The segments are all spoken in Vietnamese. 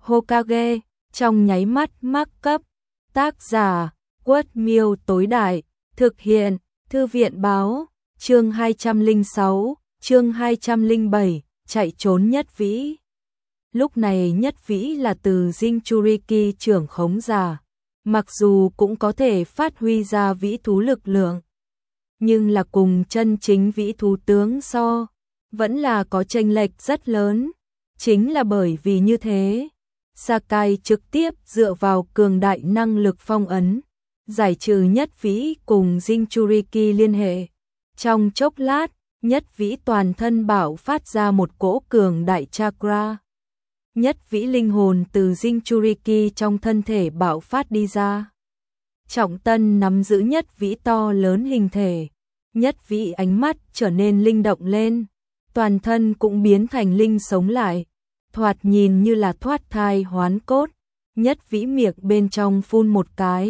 Hokage, trong nháy mắt mắc cấp. Tác giả, Quất Miêu tối đại, thực hiện, Thư viện báo, chương 206, chương 207, chạy trốn Nhất Vĩ. Lúc này Nhất Vĩ là từ Jinchuriki trưởng khống giả, mặc dù cũng có thể phát huy ra vĩ thú lực lượng, nhưng là cùng chân chính vĩ thú tướng so, vẫn là có chênh lệch rất lớn. Chính là bởi vì như thế, Sakai trực tiếp dựa vào cường đại năng lực phong ấn, giải trừ Nhất Vĩ cùng Jinchuriki liên hệ. Trong chốc lát, Nhất Vĩ toàn thân bạo phát ra một cỗ cường đại chakra. Nhất Vĩ linh hồn từ Jinchuriki trong thân thể bạo phát đi ra. Trọng Tân nắm giữ Nhất Vĩ to lớn hình thể. Nhất Vĩ ánh mắt trở nên linh động lên, toàn thân cũng biến thành linh sống lại, thoạt nhìn như là thoát thai hoán cốt. Nhất Vĩ miệng bên trong phun một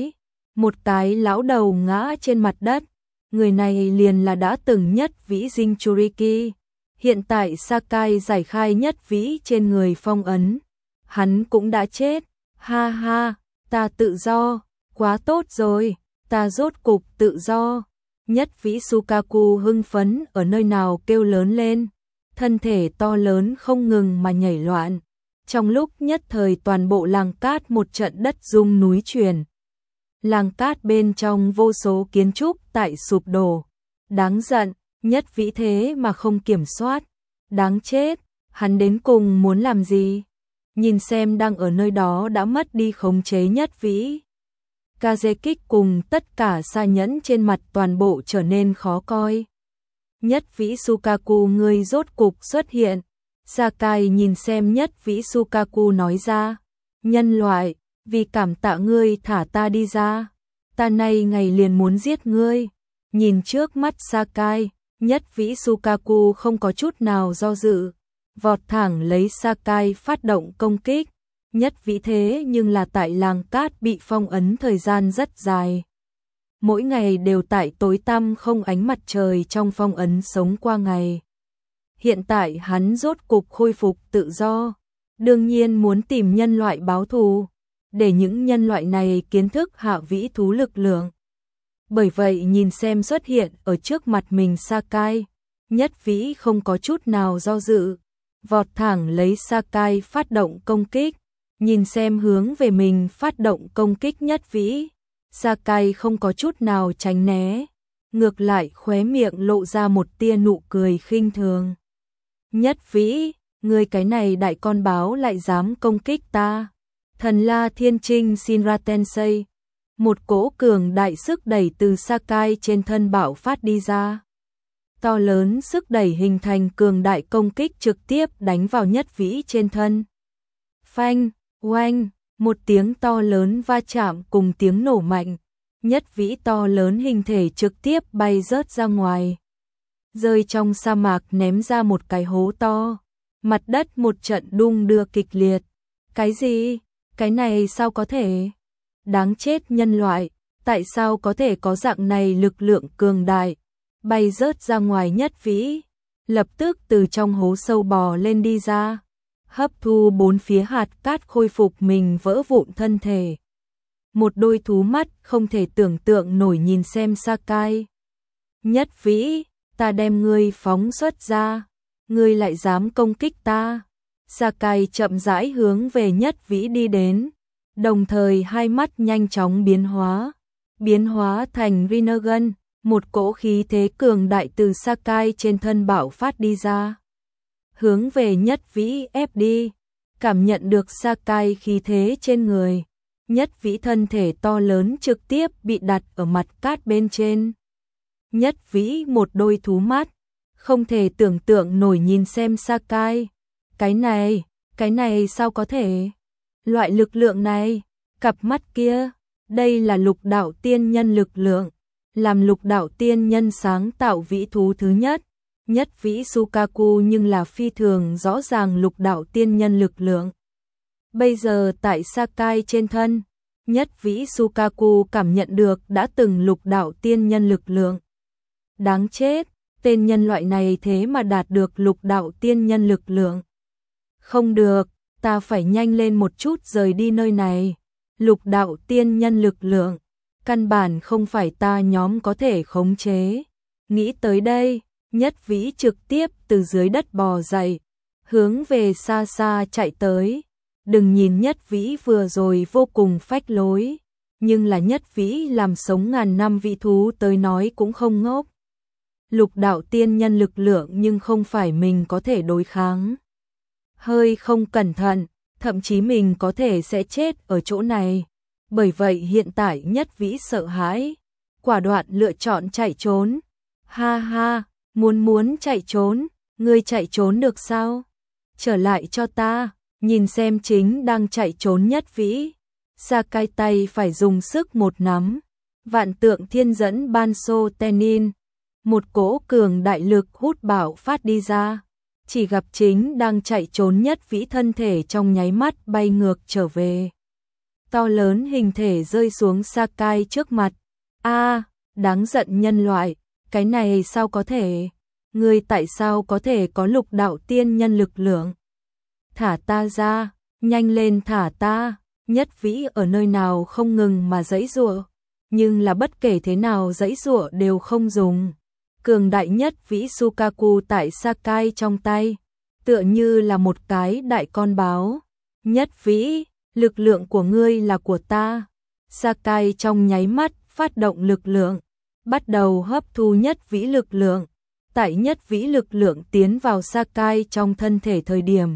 cái lão đầu ngã trên mặt đất. Người này liền là đã từng Nhất Vĩ Jinchuriki. Hiện tại Sakai giải khai Nhất Vĩ trên người phong ấn, hắn cũng đã chết. Ha ha, ta tự do, quá tốt rồi, ta rốt cục tự do. Nhất Vĩ Sukaku hưng phấn ở nơi nào kêu lớn lên, thân thể to lớn không ngừng mà nhảy loạn. Trong lúc nhất thời toàn bộ làng cát một trận đất rung núi chuyển. Làng cát bên trong vô số kiến trúc tại sụp đổ. Đáng giận, Nhất Vĩ thế mà không kiểm soát. Đáng chết, hắn đến cùng muốn làm gì? Nhìn xem đang ở nơi đó đã mất đi khống chế Nhất Vĩ. Kazekik cùng tất cả xa nhẫn trên mặt toàn bộ trở nên khó coi. Nhất Vĩ Sukaku ngươi rốt cục xuất hiện. Sakai nhìn xem Nhất Vĩ Sukaku nói ra. Nhân loại, vì cảm tạ ngươi thả ta đi ra. Ta nay ngày liền muốn giết ngươi. Nhìn trước mắt Sakai, Nhất Vĩ Sukaku không có chút nào do dự. Vọt thẳng lấy Sakai phát động công kích. Nhất Vĩ thế nhưng là tại làng cát bị phong ấn thời gian rất dài. Mỗi ngày đều tại tối tăm không ánh mặt trời trong phong ấn sống qua ngày. Hiện tại hắn rốt cục khôi phục tự do. Đương nhiên muốn tìm nhân loại báo thù, để những nhân loại này kiến thức hạ vĩ thú lực lượng. Bởi vậy nhìn xem xuất hiện ở trước mặt mình Sakai, Nhất Vĩ không có chút nào do dự. Vọt thẳng lấy Sakai phát động công kích. Nhìn xem hướng về mình phát động công kích Nhất Vĩ, Sakai không có chút nào tránh né, ngược lại khóe miệng lộ ra một tia nụ cười khinh thường. Nhất Vĩ, ngươi cái này đại con báo lại dám công kích ta. Thần La Thiên Trinh Shinra Tensei, một cỗ cường đại sức đẩy từ Sakai trên thân bạo phát đi ra. To lớn sức đẩy hình thành cường đại công kích trực tiếp đánh vào Nhất Vĩ trên thân. Phanh, oanh, một tiếng to lớn va chạm cùng tiếng nổ mạnh. Nhất Vĩ to lớn hình thể trực tiếp bay rớt ra ngoài, rơi trong sa mạc ném ra một cái hố to. Mặt đất một trận đung đưa kịch liệt. Cái gì? Cái này sao có thể? Đáng chết nhân loại, tại sao có thể có dạng này lực lượng cường đại? Bay rớt ra ngoài Nhất Vĩ, lập tức từ trong hố sâu bò lên đi ra, hấp thu bốn phía hạt cát khôi phục mình vỡ vụn thân thể. Một đôi thú mắt không thể tưởng tượng nổi nhìn xem Sakai. Nhất Vĩ, ta đem ngươi phóng xuất ra, ngươi lại dám công kích ta. Sakai chậm rãi hướng về Nhất Vĩ đi đến, đồng thời hai mắt nhanh chóng biến hóa thành Rinnegan, một cỗ khí thế cường đại từ Sakai trên thân bạo phát đi ra, hướng về Nhất Vĩ ép đi. Cảm nhận được Sakai khí thế trên người, Nhất Vĩ thân thể to lớn trực tiếp bị đặt ở mặt cát bên trên. Nhất Vĩ một đôi thú mắt, không thể tưởng tượng nổi nhìn xem Sakai. Cái này sao có thể? Loại lực lượng này, cặp mắt kia, đây là lục đạo tiên nhân lực lượng. Làm lục đạo tiên nhân sáng tạo vĩ thú thứ nhất, Nhất Vĩ Sukaku nhưng là phi thường rõ ràng lục đạo tiên nhân lực lượng. Bây giờ tại Sakai trên thân, Nhất Vĩ Sukaku cảm nhận được đã từng lục đạo tiên nhân lực lượng. Đáng chết, tên nhân loại này thế mà đạt được lục đạo tiên nhân lực lượng. Không được, ta phải nhanh lên một chút rời đi nơi này. Lục đạo tiên nhân lực lượng, căn bản không phải ta nhóm có thể khống chế. Nghĩ tới đây, Nhất Vĩ trực tiếp từ dưới đất bò dậy, hướng về xa xa chạy tới. Đừng nhìn Nhất Vĩ vừa rồi vô cùng phách lối, nhưng là Nhất Vĩ làm sống ngàn năm vị thú tới nói cũng không ngốc. Lục đạo tiên nhân lực lượng nhưng không phải mình có thể đối kháng. Hơi không cẩn thận, thậm chí mình có thể sẽ chết ở chỗ này. Bởi vậy hiện tại Nhất Vĩ sợ hãi, quả đoạn lựa chọn chạy trốn. Ha ha, muốn chạy trốn, ngươi chạy trốn được sao? Trở lại cho ta, nhìn xem chính đang chạy trốn Nhất Vĩ. Sakai tay phải dùng sức một nắm, vạn tượng thiên dẫn ban sô tenin. Một cỗ cường đại lực hút bạo phát đi ra. Chỉ gặp chính đang chạy trốn Nhất Vĩ thân thể trong nháy mắt bay ngược trở về. To lớn hình thể rơi xuống Sakai trước mặt. A, đáng giận nhân loại, cái này sao có thể? Ngươi tại sao có thể có lục đạo tiên nhân lực lượng? Thả ta ra, nhanh lên thả ta. Nhất Vĩ ở nơi nào không ngừng mà giãy giụa, nhưng là bất kể thế nào giãy giụa đều không dùng. Cường đại Nhất Vĩ Sukaku tại Sakai trong tay, tựa như là một cái đại con báo. Nhất Vĩ, lực lượng của ngươi là của ta. Sakai trong nháy mắt phát động lực lượng, bắt đầu hấp thu Nhất Vĩ lực lượng. Tại Nhất Vĩ lực lượng tiến vào Sakai trong thân thể thời điểm,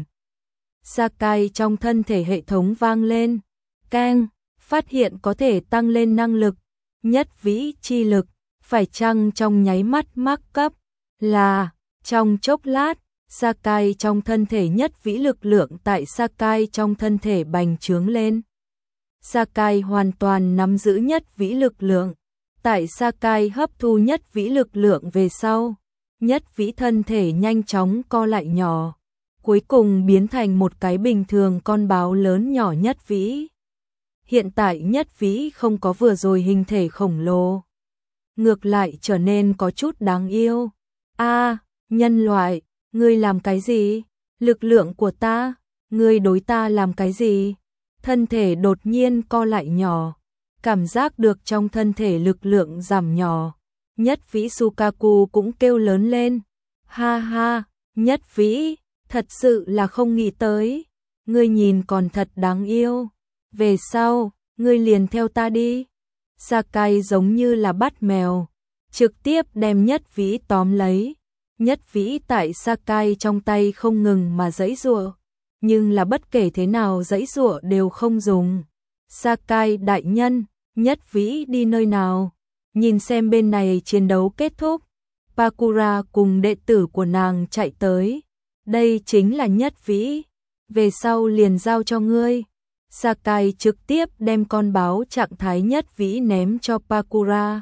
Sakai trong thân thể hệ thống vang lên, keng, phát hiện có thể tăng lên năng lực, Nhất Vĩ chi lực, phải chăng trong nháy mắt mắc cấp, là, trong chốc lát, Sakai trong thân thể Nhất Vĩ lực lượng tại Sakai trong thân thể bành trướng lên. Sakai hoàn toàn nắm giữ Nhất Vĩ lực lượng, tại Sakai hấp thu Nhất Vĩ lực lượng về sau, Nhất Vĩ thân thể nhanh chóng co lại nhỏ, cuối cùng biến thành một cái bình thường con báo lớn nhỏ Nhất Vĩ. Hiện tại Nhất Vĩ không có vừa rồi hình thể khổng lồ, ngược lại trở nên có chút đáng yêu. A, nhân loại, ngươi làm cái gì? Lực lượng của ta, ngươi đối ta làm cái gì? Thân thể đột nhiên co lại nhỏ, cảm giác được trong thân thể lực lượng giảm nhỏ. Nhất Vĩ Sukaku cũng kêu lớn lên. Ha ha, Nhất Vĩ, thật sự là không nghĩ tới. Ngươi nhìn còn thật đáng yêu. Về sau, ngươi liền theo ta đi. Sakai giống như là bắt mèo, trực tiếp đem Nhất Vĩ tóm lấy. Nhất Vĩ tại Sakai trong tay không ngừng mà giãy giụa, nhưng là bất kể thế nào giãy giụa đều không dùng. Sakai đại nhân, Nhất Vĩ đi nơi nào? Nhìn xem bên này chiến đấu kết thúc, Pakura cùng đệ tử của nàng chạy tới. Đây chính là Nhất Vĩ, về sau liền giao cho ngươi. Sakai trực tiếp đem con báo trạng thái Nhất Vĩ ném cho Pakura.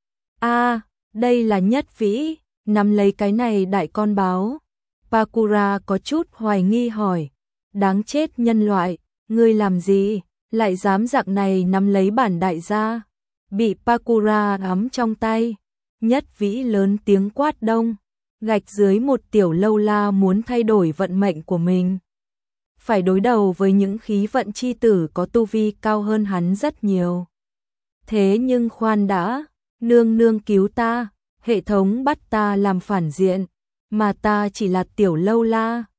A, đây là Nhất Vĩ, nắm lấy cái này đại con báo. Pakura có chút hoài nghi hỏi, đáng chết nhân loại, ngươi làm gì, lại dám dạng này nắm lấy bản đại gia. Bị Pakura ấm trong tay, Nhất Vĩ lớn tiếng quát đông, gạch dưới một tiểu lâu la muốn thay đổi vận mệnh của mình. Phải đối đầu với những khí vận chi tử có tu vi cao hơn hắn rất nhiều. Thế nhưng khoan đã, nương nương cứu ta, hệ thống bắt ta làm phản diện, mà ta chỉ là tiểu lâu la.